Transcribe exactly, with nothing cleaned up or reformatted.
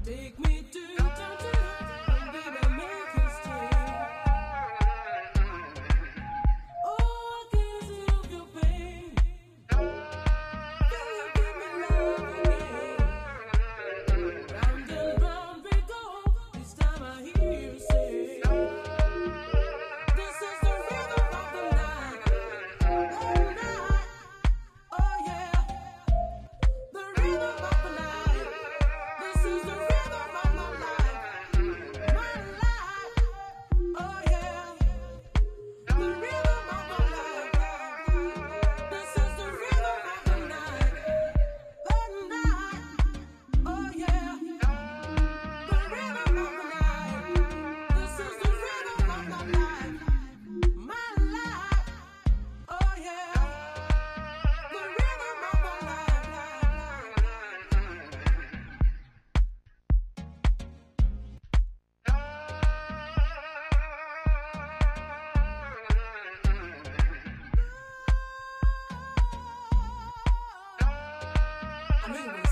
Take me to your country, and baby, make me stay. Oh, I can't see your pain. Can you give me love again? Round and round we go. This time I hear you say, this is the rhythm of the night. The night. Oh yeah, the rhythm of the night. This is the rhythm of my life, my life. Oh yeah, the rhythm of my life. This is the rhythm of the night, the night. Oh yeah, the rhythm of the night. This is the rhythm of my life, my life. Oh yeah, the rhythm of my life. I mean,